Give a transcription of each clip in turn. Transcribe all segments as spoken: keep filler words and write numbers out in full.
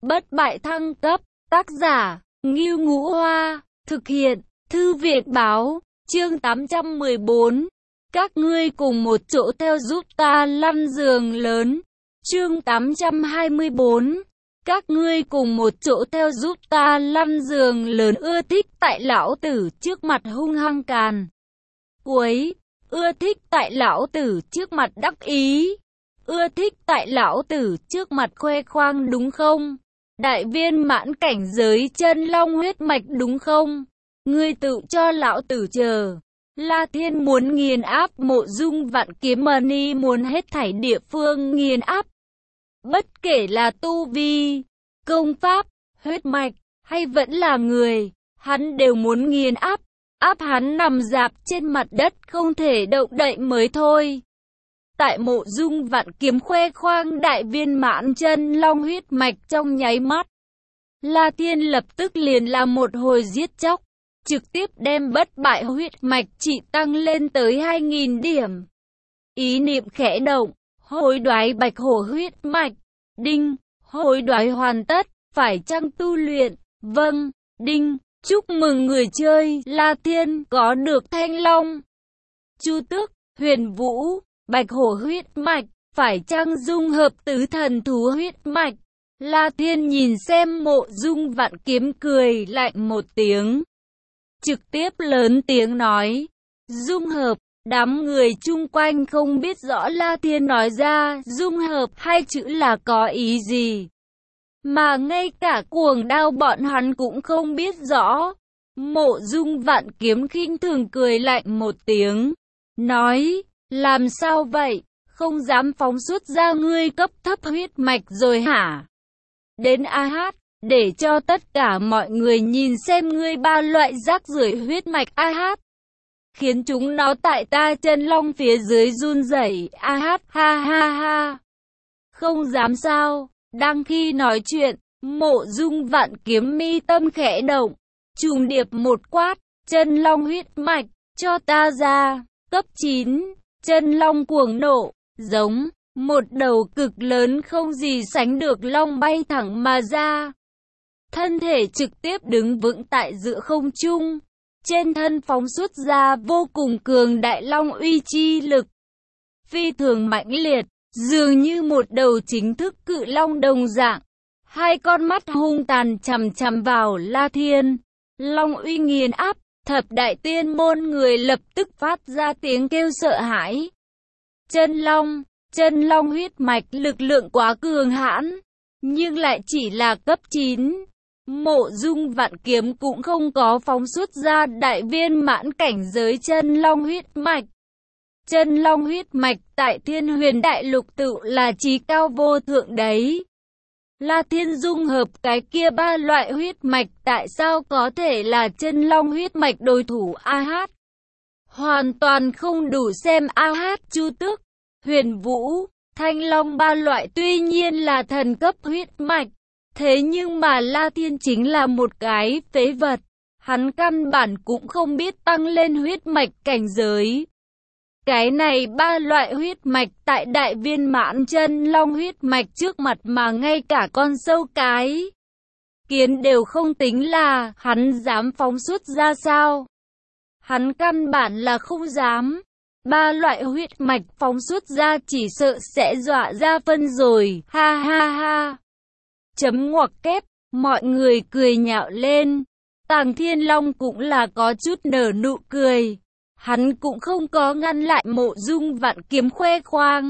Bất bại thăng cấp, tác giả, Ngưu Ngũ Hoa, thực hiện, Thư viện Báo, chương tám trăm mười bốn. Các ngươi cùng một chỗ theo giúp ta lăn giường lớn, chương tám trăm hai mươi bốn. Các ngươi cùng một chỗ theo giúp ta lăn giường lớn, ưa thích tại lão tử trước mặt hung hăng càn quấy, ưa thích tại lão tử trước mặt đắc ý, ưa thích tại lão tử trước mặt khoe khoang đúng không? Đại viên mãn cảnh giới chân long huyết mạch đúng không? Ngươi tự cho lão tử chờ. La Thiên muốn nghiền áp Mộ Dung Vạn Kiếm, Mani muốn hết thảy địa phương nghiền áp. Bất kể là tu vi, công pháp, huyết mạch, hay vẫn là người, hắn đều muốn nghiền áp. Áp hắn nằm rạp trên mặt đất không thể động đậy mới thôi. Tại Mộ Dung Vạn Kiếm khoe khoang đại viên mãn chân long huyết mạch trong nháy mắt, La Thiên lập tức liền làm một hồi giết chóc, trực tiếp đem bất bại huyết mạch chỉ tăng lên tới hai nghìn điểm. Ý niệm khẽ động, hối đoái bạch hổ huyết mạch. Đinh, hối đoái hoàn tất, phải chăng tu luyện? Vâng, đinh, chúc mừng người chơi, La Thiên có được thanh long, chu tước, huyền vũ, bạch hổ huyết mạch, phải chăng dung hợp tứ thần thú huyết mạch? La Thiên nhìn xem Mộ Dung Vạn Kiếm cười lạnh một tiếng, trực tiếp lớn tiếng nói, dung hợp. Đám người chung quanh không biết rõ La Thiên nói ra dung hợp hai chữ là có ý gì, mà ngay cả cuồng đao bọn hắn cũng không biết rõ. Mộ Dung Vạn Kiếm khinh thường cười lạnh một tiếng, nói, làm sao vậy, không dám phóng xuất ra ngươi cấp thấp huyết mạch rồi hả? Đến a hát, để cho tất cả mọi người nhìn xem ngươi ba loại rác rưởi huyết mạch a hát. Khiến chúng nó tại ta chân long phía dưới run rẩy, a hát, ha ha ha. Không dám sao? Đang khi nói chuyện, Mộ Dung Vạn Kiếm mi tâm khẽ động, trùng điệp một quát, chân long huyết mạch, cho ta ra. Cấp chín, chân long cuồng nộ, giống một đầu cực lớn không gì sánh được long bay thẳng mà ra. Thân thể trực tiếp đứng vững tại giữa không trung. Trên thân phóng xuất ra vô cùng cường đại long uy chi lực, phi thường mãnh liệt, dường như một đầu chính thức cự long đồng dạng. Hai con mắt hung tàn chằm chằm vào La Thiên. Long uy nghiền áp, thập đại tiên môn người lập tức phát ra tiếng kêu sợ hãi. Chân long, chân long huyết mạch lực lượng quá cường hãn, nhưng lại chỉ là cấp chín. Mộ Dung Vạn Kiếm cũng không có phóng xuất ra đại viên mãn cảnh giới chân long huyết mạch. Chân long huyết mạch tại Thiên Huyền Đại Lục tự là chí cao vô thượng đấy. La Thiên dung hợp cái kia ba loại huyết mạch, tại sao có thể là chân long huyết mạch đối thủ a hát? Hoàn toàn không đủ xem a hát, chu tước, huyền vũ, thanh long ba loại tuy nhiên là thần cấp huyết mạch. Thế nhưng mà La Thiên chính là một cái phế vật, hắn căn bản cũng không biết tăng lên huyết mạch cảnh giới. Cái này ba loại huyết mạch tại đại viên mãn chân long huyết mạch trước mặt mà ngay cả con sâu cái kiến đều không tính là, hắn dám phóng xuất ra sao? Hắn căn bản là không dám. Ba loại huyết mạch phóng xuất ra chỉ sợ sẽ dọa ra phân rồi, ha ha ha. Chấm ngoặc kép, mọi người cười nhạo lên. Tàng Thiên Long cũng là có chút nở nụ cười. Hắn cũng không có ngăn lại Mộ Dung Vạn Kiếm khoe khoang.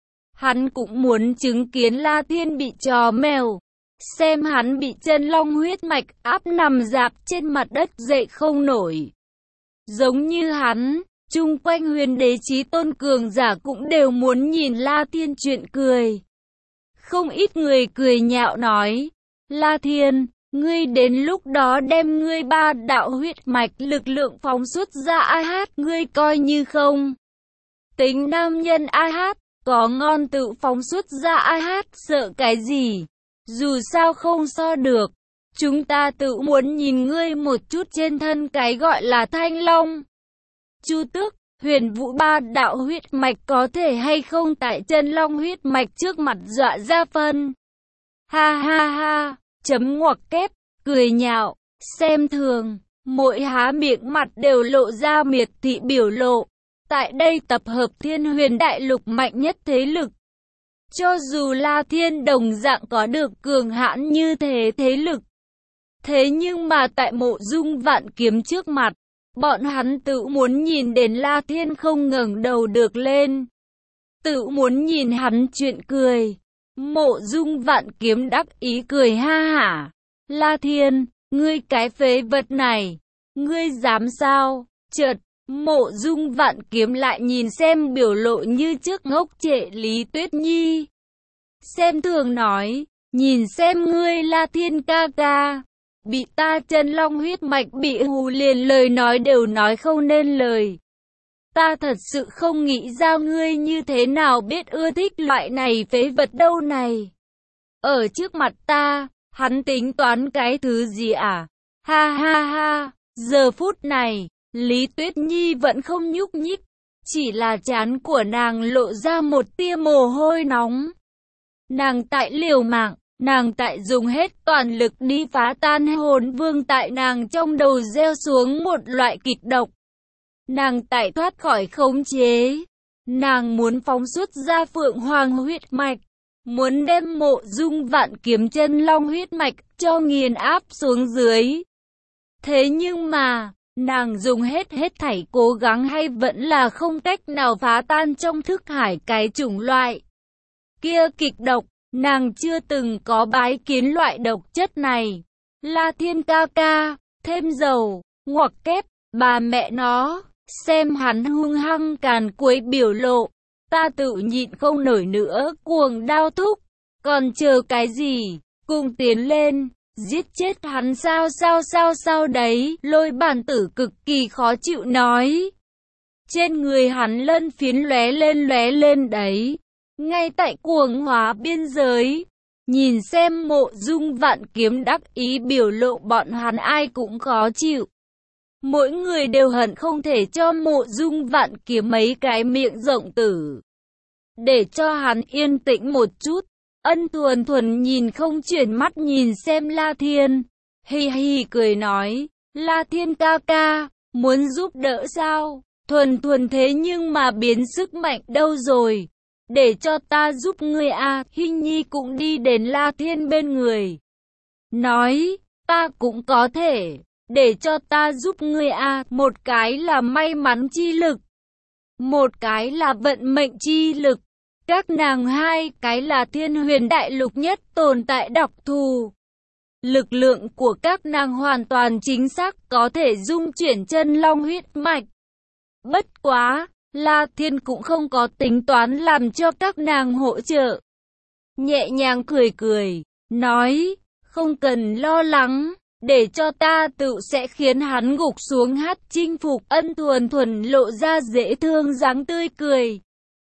Hắn cũng muốn chứng kiến La Thiên bị chó mèo. Xem hắn bị chân long huyết mạch áp nằm rạp trên mặt đất dậy không nổi. Giống như hắn, chung quanh huyền đế chí tôn cường giả cũng đều muốn nhìn La Thiên chuyện cười. Không ít người cười nhạo nói, La Thiên, ngươi đến lúc đó đem ngươi ba đạo huyết mạch lực lượng phóng xuất ra a hát, ngươi coi như không. Tính nam nhân a hát, có ngon tự phóng xuất ra a hát, sợ cái gì? Dù sao không so được, chúng ta tự muốn nhìn ngươi một chút trên thân cái gọi là thanh long, chu tước, huyền vũ ba đạo huyết mạch có thể hay không tại chân long huyết mạch trước mặt dọa ra phân. Ha ha ha, chấm ngoặc kép, cười nhạo, xem thường, mỗi há miệng mặt đều lộ ra miệt thị biểu lộ. Tại đây tập hợp Thiên Huyền Đại Lục mạnh nhất thế lực. Cho dù La Thiên đồng dạng có được cường hãn như thế thế lực. Thế nhưng mà tại Mộ Dung Vạn Kiếm trước mặt, bọn hắn tự muốn nhìn đến La Thiên không ngẩng đầu được lên. Tự muốn nhìn hắn chuyện cười. Mộ Dung Vạn Kiếm đắc ý cười ha hả. La Thiên, ngươi cái phế vật này, ngươi dám sao? Chợt, Mộ Dung Vạn Kiếm lại nhìn xem biểu lộ như trước ngốc trệ Lý Tuyết Nhi. Xem thường nói, nhìn xem ngươi La Thiên ca ca, bị ta chân long huyết mạch bị hù liền lời nói đều nói không nên lời. Ta thật sự không nghĩ ra ngươi như thế nào biết ưa thích loại này phế vật đâu này. Ở trước mặt ta, hắn tính toán cái thứ gì à? Ha ha ha, giờ phút này, Lý Tuyết Nhi vẫn không nhúc nhích, chỉ là trán của nàng lộ ra một tia mồ hôi nóng. Nàng tại liều mạng, nàng tại dùng hết toàn lực đi phá tan hồn vương tại nàng trong đầu gieo xuống một loại kịch độc. Nàng tại thoát khỏi khống chế, nàng muốn phóng xuất ra Phượng Hoàng huyết mạch, muốn đem Mộ Dung Vạn Kiếm chân long huyết mạch cho nghiền áp xuống dưới. Thế nhưng mà, nàng dùng hết hết thảy cố gắng hay vẫn là không cách nào phá tan trong thức hải cái chủng loại kia kịch độc, nàng chưa từng có bái kiến loại độc chất này. La Thiên ca ca, thêm dầu, ngoặc kép, bà mẹ nó, xem hắn hung hăng càn quấy biểu lộ, ta tự nhịn không nổi nữa, cuồng đao thúc, còn chờ cái gì, cùng tiến lên, giết chết hắn sao sao sao sao đấy, Lôi Bản Tử cực kỳ khó chịu nói. Trên người hắn lân phiến lóe lên lóe lên đấy. Ngay tại cuồng hóa biên giới, nhìn xem Mộ Dung Vạn Kiếm đắc ý biểu lộ bọn hắn ai cũng khó chịu. Mỗi người đều hận không thể cho Mộ Dung Vạn Kiếm mấy cái miệng rộng tử. Để cho hắn yên tĩnh một chút, Ân Thuần Thuần nhìn không chuyển mắt nhìn xem La Thiên. Hi hi cười nói, La Thiên ca ca, muốn giúp đỡ sao? Thuần Thuần thế nhưng mà biến sức mạnh đâu rồi? Để cho ta giúp ngươi à, Hinh Nhi cũng đi đến La Thiên bên người. Nói, ta cũng có thể, để cho ta giúp ngươi à, một cái là may mắn chi lực, một cái là vận mệnh chi lực. Các nàng hai cái là Thiên Huyền Đại Lục nhất tồn tại đặc thù. Lực lượng của các nàng hoàn toàn chính xác có thể dung chuyển chân long huyết mạch. Bất quá, La Thiên cũng không có tính toán làm cho các nàng hỗ trợ. Nhẹ nhàng cười cười, nói, không cần lo lắng, để cho ta tự sẽ khiến hắn gục xuống hát chinh phục. Ân Thuần Thuần lộ ra dễ thương dáng tươi cười.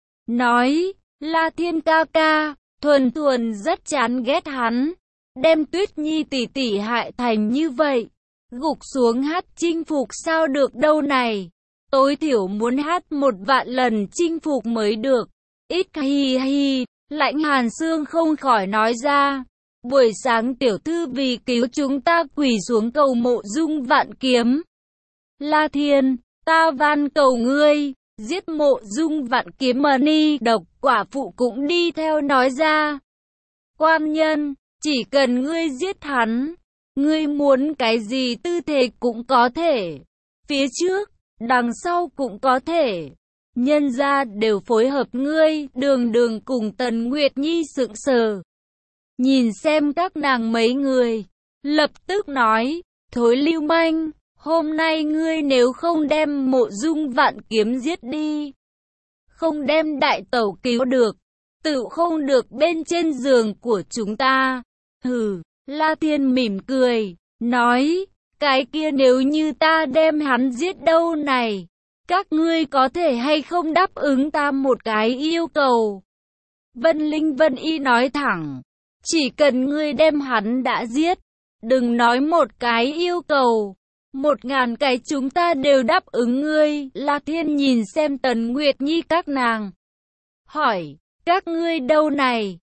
Nói, La Thiên ca ca, Thuần Thuần rất chán ghét hắn, đem Tuyết Nhi tỷ tỷ hại thành như vậy. Gục xuống hát chinh phục sao được đâu này. Tối thiểu muốn hát một vạn lần chinh phục mới được. Ít hi hi, Lãnh Hàn Sương không khỏi nói ra. Buổi sáng tiểu thư vì cứu chúng ta quỳ xuống cầu Mộ Dung Vạn Kiếm. La Thiên, ta van cầu ngươi, giết Mộ Dung Vạn Kiếm mà ni độc. Quả phụ cũng đi theo nói ra. Quan nhân, chỉ cần ngươi giết hắn, ngươi muốn cái gì tư thế cũng có thể. Phía trước, đằng sau cũng có thể. Nhân gia đều phối hợp ngươi. Đường Đường cùng Tần Nguyệt Nhi sững sờ, nhìn xem các nàng mấy người, lập tức nói, thối lưu manh, hôm nay ngươi nếu không đem Mộ Dung Vạn Kiếm giết đi, không đem đại tẩu cứu được, tự không được bên trên giường của chúng ta. Hừ, La Thiên mỉm cười, nói, cái kia nếu như ta đem hắn giết đâu này, các ngươi có thể hay không đáp ứng ta một cái yêu cầu? Vân Linh Vân Y nói thẳng, chỉ cần ngươi đem hắn đã giết, đừng nói một cái yêu cầu, một ngàn cái chúng ta đều đáp ứng ngươi. La Thiên nhìn xem Tần Nguyệt Nhi các nàng, hỏi, các ngươi đâu này?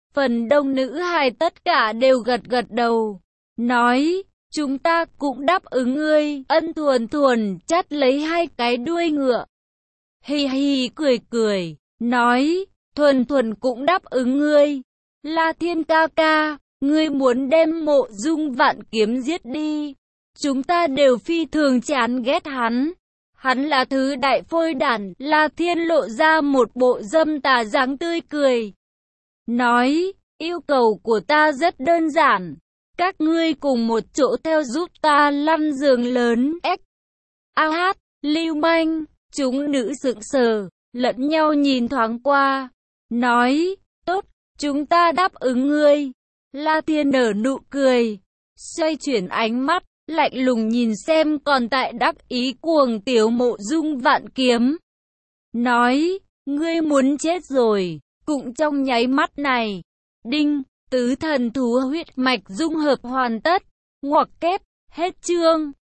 Phần đông nữ hài tất cả đều gật gật đầu, nói, chúng ta cũng đáp ứng ngươi. Ân Thuần Thuần chắt lấy hai cái đuôi ngựa, hì hì cười cười, nói, Thuần Thuần cũng đáp ứng ngươi. La Thiên ca ca, ngươi muốn đem Mộ Dung Vạn Kiếm giết đi. Chúng ta đều phi thường chán ghét hắn. Hắn là thứ đại phôi đản. La Thiên lộ ra một bộ dâm tà dáng tươi cười, nói, yêu cầu của ta rất đơn giản. Các ngươi cùng một chỗ theo giúp ta lăn giường lớn. X. A hát, lưu manh. Chúng nữ sững sờ, lẫn nhau nhìn thoáng qua, nói, tốt, chúng ta đáp ứng ngươi. La Thiên nở nụ cười, xoay chuyển ánh mắt, lạnh lùng nhìn xem còn tại đắc ý cuồng tiếu Mộ Dung Vạn Kiếm, nói, ngươi muốn chết rồi. Cũng trong nháy mắt này, đinh, tứ thần thú huyết mạch dung hợp hoàn tất, ngoặc kép, hết chương.